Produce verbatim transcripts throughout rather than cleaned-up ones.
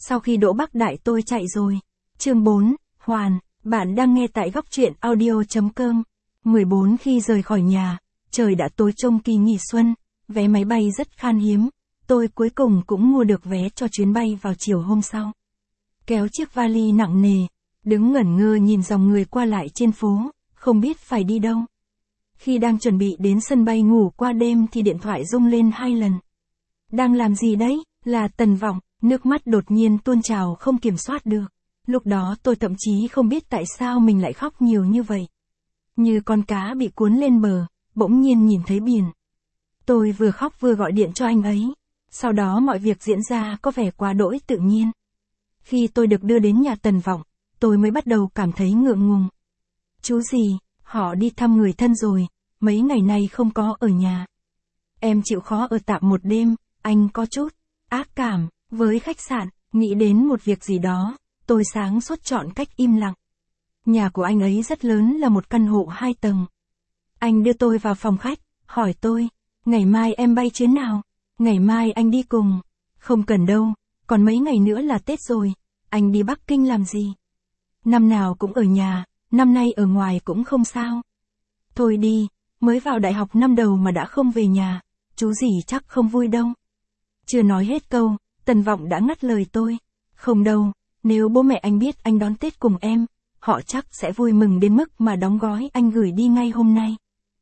Sau khi đỗ Bắc Đại tôi chạy rồi. Chương bốn, Hoàn, bạn đang nghe tại góc truyện audio.com. mười bốn Khi rời khỏi nhà, trời đã tối trong kỳ nghỉ xuân, vé máy bay rất khan hiếm. Tôi cuối cùng cũng mua được vé cho chuyến bay vào chiều hôm sau. Kéo chiếc vali nặng nề, đứng ngẩn ngơ nhìn dòng người qua lại trên phố, không biết phải đi đâu. Khi đang chuẩn bị đến sân bay ngủ qua đêm thì điện thoại rung lên hai lần. Đang làm gì đấy? Là Tần Vọng, nước mắt đột nhiên tuôn trào không kiểm soát được. Lúc đó tôi thậm chí không biết tại sao mình lại khóc nhiều như vậy. Như con cá bị cuốn lên bờ, bỗng nhiên nhìn thấy biển. Tôi vừa khóc vừa gọi điện cho anh ấy. Sau đó mọi việc diễn ra có vẻ quá đỗi tự nhiên. Khi tôi được đưa đến nhà Tần Vọng, tôi mới bắt đầu cảm thấy ngượng ngùng. Chú gì, họ đi thăm người thân rồi, mấy ngày nay không có ở nhà. Em chịu khó ở tạm một đêm, anh có chút ác cảm với khách sạn, nghĩ đến một việc gì đó, tôi sáng suốt chọn cách im lặng. Nhà của anh ấy rất lớn, là một căn hộ hai tầng. Anh đưa tôi vào phòng khách, hỏi tôi, ngày mai em bay chuyến nào? Ngày mai anh đi cùng. Không cần đâu, còn mấy ngày nữa là Tết rồi, anh đi Bắc Kinh làm gì? Năm nào cũng ở nhà, năm nay ở ngoài cũng không sao. Thôi đi, mới vào đại học năm đầu mà đã không về nhà, chú gì chắc không vui đâu. Chưa nói hết câu, Tần Vọng đã ngắt lời tôi. Không đâu, nếu bố mẹ anh biết anh đón Tết cùng em, họ chắc sẽ vui mừng đến mức mà đóng gói anh gửi đi ngay hôm nay.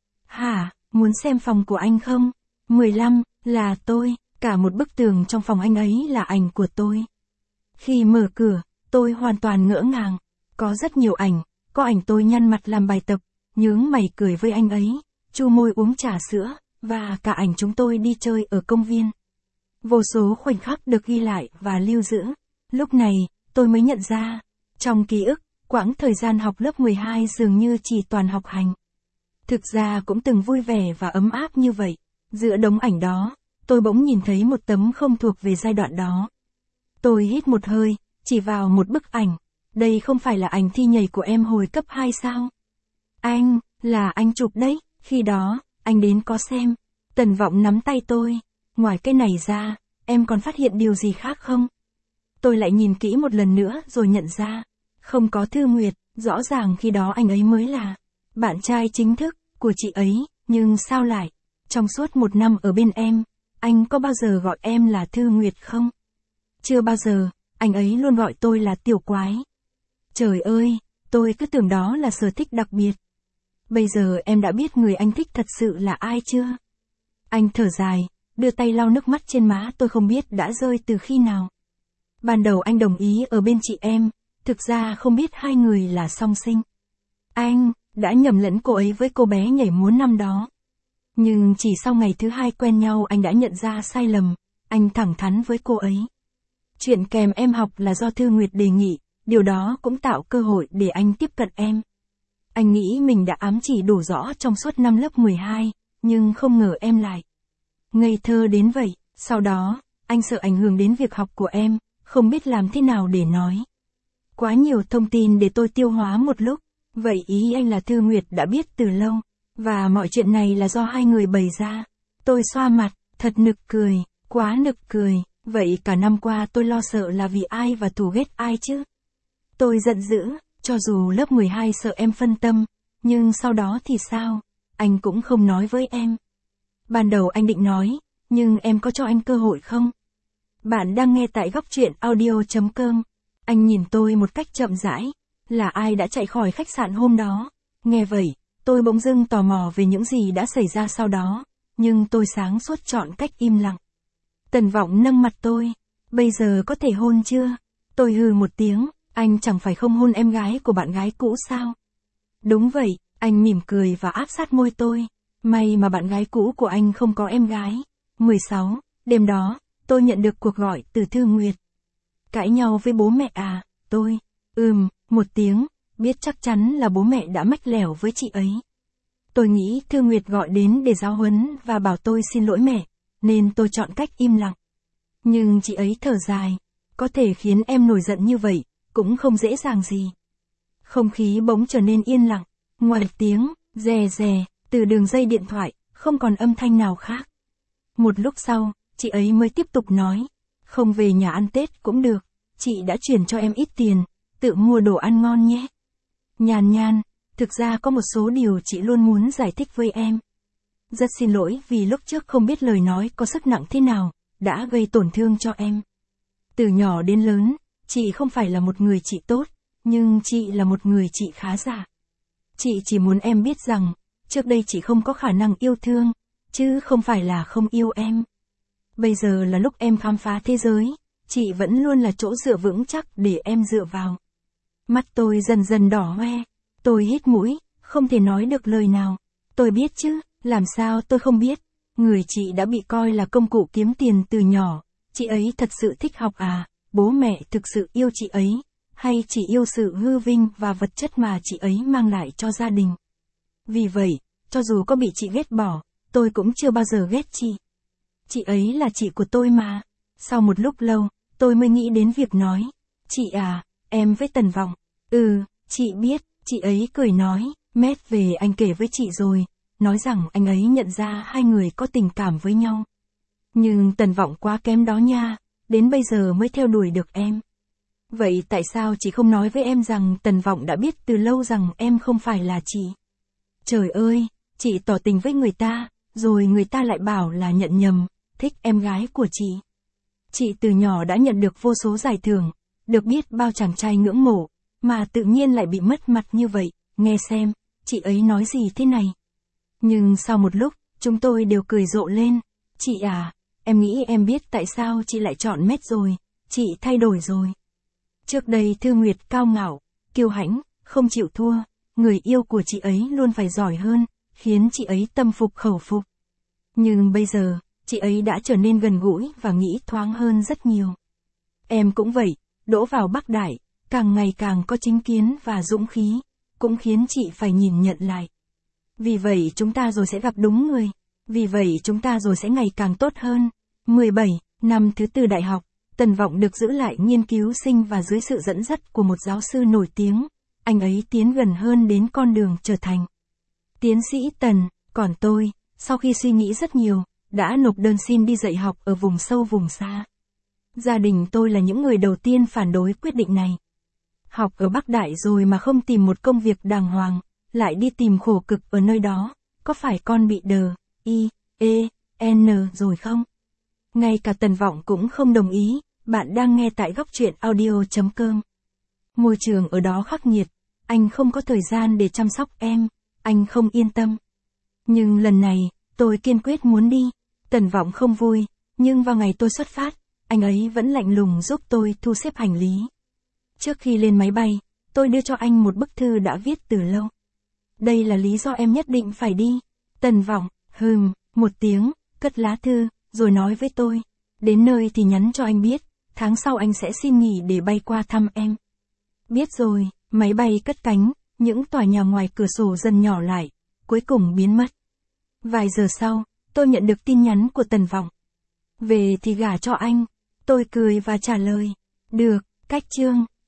Hả, muốn xem phòng của anh không? mười lăm, là tôi, cả một bức tường trong phòng anh ấy là ảnh của tôi. Khi mở cửa, tôi hoàn toàn ngỡ ngàng. Có rất nhiều ảnh, có ảnh tôi nhăn mặt làm bài tập, nhướng mày cười với anh ấy, chu môi uống trà sữa, và cả ảnh chúng tôi đi chơi ở công viên. Vô số khoảnh khắc được ghi lại và lưu giữ. Lúc này, tôi mới nhận ra, trong ký ức, quãng thời gian học lớp mười hai dường như chỉ toàn học hành. Thực ra cũng từng vui vẻ và ấm áp như vậy. Giữa đống ảnh đó, tôi bỗng nhìn thấy một tấm không thuộc về giai đoạn đó. Tôi hít một hơi, chỉ vào một bức ảnh. Đây không phải là ảnh thi nhảy của em hồi cấp hai sao? Anh, là anh chụp đấy, khi đó, anh đến có xem. Tần Vọng nắm tay tôi. Ngoài cái này ra, em còn phát hiện điều gì khác không? Tôi lại nhìn kỹ một lần nữa rồi nhận ra, không có Thư Nguyệt, rõ ràng khi đó anh ấy mới là bạn trai chính thức của chị ấy, nhưng sao lại, trong suốt một năm ở bên em, anh có bao giờ gọi em là Thư Nguyệt không? Chưa bao giờ, anh ấy luôn gọi tôi là Tiểu Quái. Trời ơi, tôi cứ tưởng đó là sở thích đặc biệt. Bây giờ em đã biết người anh thích thật sự là ai chưa? Anh thở dài, đưa tay lau nước mắt trên má tôi không biết đã rơi từ khi nào. Ban đầu anh đồng ý ở bên chị em, thực ra không biết hai người là song sinh. Anh đã nhầm lẫn cô ấy với cô bé nhảy múa năm đó. Nhưng chỉ sau ngày thứ hai quen nhau anh đã nhận ra sai lầm, anh thẳng thắn với cô ấy. Chuyện kèm em học là do Thư Nguyệt đề nghị, điều đó cũng tạo cơ hội để anh tiếp cận em. Anh nghĩ mình đã ám chỉ đủ rõ trong suốt năm lớp mười hai, nhưng không ngờ em lại ngây thơ đến vậy. Sau đó, anh sợ ảnh hưởng đến việc học của em, không biết làm thế nào để nói. Quá nhiều thông tin để tôi tiêu hóa một lúc. Vậy ý anh là Thư Nguyệt đã biết từ lâu, và mọi chuyện này là do hai người bày ra. Tôi xoa mặt, thật nực cười, quá nực cười. Vậy cả năm qua tôi lo sợ là vì ai và thù ghét ai chứ? Tôi giận dữ, cho dù lớp mười hai sợ em phân tâm, nhưng sau đó thì sao? Anh cũng không nói với em. Ban đầu anh định nói, nhưng em có cho anh cơ hội không? Bạn đang nghe tại góc truyện audio.com. Anh nhìn tôi một cách chậm rãi. Là ai đã chạy khỏi khách sạn hôm đó? Nghe vậy, tôi bỗng dưng tò mò về những gì đã xảy ra sau đó, nhưng tôi sáng suốt chọn cách im lặng. Tần Vọng nâng mặt tôi. Bây giờ có thể hôn chưa? Tôi hừ một tiếng, anh chẳng phải không hôn em gái của bạn gái cũ sao? Đúng vậy, anh mỉm cười và áp sát môi tôi. May mà bạn gái cũ của anh không có em gái. mười sáu, đêm đó, tôi nhận được cuộc gọi từ Thư Nguyệt. Cãi nhau với bố mẹ à? Tôi, ừm, một tiếng, biết chắc chắn là bố mẹ đã mách lẻo với chị ấy. Tôi nghĩ Thư Nguyệt gọi đến để giáo huấn và bảo tôi xin lỗi mẹ, nên tôi chọn cách im lặng. Nhưng chị ấy thở dài, có thể khiến em nổi giận như vậy, cũng không dễ dàng gì. Không khí bỗng trở nên yên lặng, ngoài tiếng, rè rè, từ đường dây điện thoại, không còn âm thanh nào khác. Một lúc sau, chị ấy mới tiếp tục nói, không về nhà ăn Tết cũng được, chị đã chuyển cho em ít tiền, tự mua đồ ăn ngon nhé. Nhàn Nhan, thực ra có một số điều chị luôn muốn giải thích với em. Rất xin lỗi vì lúc trước không biết lời nói có sức nặng thế nào, đã gây tổn thương cho em. Từ nhỏ đến lớn, chị không phải là một người chị tốt, nhưng chị là một người chị khá giả. Chị chỉ muốn em biết rằng, trước đây chị không có khả năng yêu thương, chứ không phải là không yêu em. Bây giờ là lúc em khám phá thế giới, chị vẫn luôn là chỗ dựa vững chắc để em dựa vào. Mắt tôi dần dần đỏ hoe, tôi hít mũi, không thể nói được lời nào. Tôi biết chứ, làm sao tôi không biết. Người chị đã bị coi là công cụ kiếm tiền từ nhỏ, chị ấy thật sự thích học à, bố mẹ thực sự yêu chị ấy, hay chỉ yêu sự hư vinh và vật chất mà chị ấy mang lại cho gia đình. Vì vậy, cho dù có bị chị ghét bỏ, tôi cũng chưa bao giờ ghét chị. Chị ấy là chị của tôi mà. Sau một lúc lâu, tôi mới nghĩ đến việc nói. Chị à, em với Tần Vọng. Ừ, chị biết, chị ấy cười nói, mét về anh kể với chị rồi, nói rằng anh ấy nhận ra hai người có tình cảm với nhau. Nhưng Tần Vọng quá kém đó nha, đến bây giờ mới theo đuổi được em. Vậy tại sao chị không nói với em rằng Tần Vọng đã biết từ lâu rằng em không phải là chị? Trời ơi, chị tỏ tình với người ta, rồi người ta lại bảo là nhận nhầm, thích em gái của chị. Chị từ nhỏ đã nhận được vô số giải thưởng, được biết bao chàng trai ngưỡng mộ, mà tự nhiên lại bị mất mặt như vậy, nghe xem, chị ấy nói gì thế này. Nhưng sau một lúc, chúng tôi đều cười rộ lên. Chị à, em nghĩ em biết tại sao chị lại chọn Mét rồi, chị thay đổi rồi. Trước đây Thư Nguyệt cao ngạo, kiêu hãnh, không chịu thua, người yêu của chị ấy luôn phải giỏi hơn, khiến chị ấy tâm phục khẩu phục. Nhưng bây giờ, chị ấy đã trở nên gần gũi và nghĩ thoáng hơn rất nhiều. Em cũng vậy, đỗ vào Bắc Đại, càng ngày càng có chính kiến và dũng khí, cũng khiến chị phải nhìn nhận lại. Vì vậy chúng ta rồi sẽ gặp đúng người, vì vậy chúng ta rồi sẽ ngày càng tốt hơn. mười bảy, năm thứ tư đại học, Tần Vọng được giữ lại nghiên cứu sinh và dưới sự dẫn dắt của một giáo sư nổi tiếng, anh ấy tiến gần hơn đến con đường trở thành tiến sĩ Tần, còn tôi, sau khi suy nghĩ rất nhiều, đã nộp đơn xin đi dạy học ở vùng sâu vùng xa. Gia đình tôi là những người đầu tiên phản đối quyết định này. Học ở Bắc Đại rồi mà không tìm một công việc đàng hoàng, lại đi tìm khổ cực ở nơi đó, có phải con bị đờ, i, e, n rồi không? Ngay cả Tần Vọng cũng không đồng ý, bạn đang nghe tại góc truyện audio chấm com. Môi trường ở đó khắc nghiệt, anh không có thời gian để chăm sóc em, anh không yên tâm. Nhưng lần này, tôi kiên quyết muốn đi. Tần Vọng không vui, nhưng vào ngày tôi xuất phát, anh ấy vẫn lạnh lùng giúp tôi thu xếp hành lý. Trước khi lên máy bay, tôi đưa cho anh một bức thư đã viết từ lâu. Đây là lý do em nhất định phải đi. Tần Vọng, hừm, một tiếng, cất lá thư, rồi nói với tôi. Đến nơi thì nhắn cho anh biết, tháng sau anh sẽ xin nghỉ để bay qua thăm em. Biết rồi, máy bay cất cánh, những tòa nhà ngoài cửa sổ dần nhỏ lại, cuối cùng biến mất. Vài giờ sau, tôi nhận được tin nhắn của Tần Vọng. Về thì gả cho anh. Tôi cười và trả lời. Được, cách chương.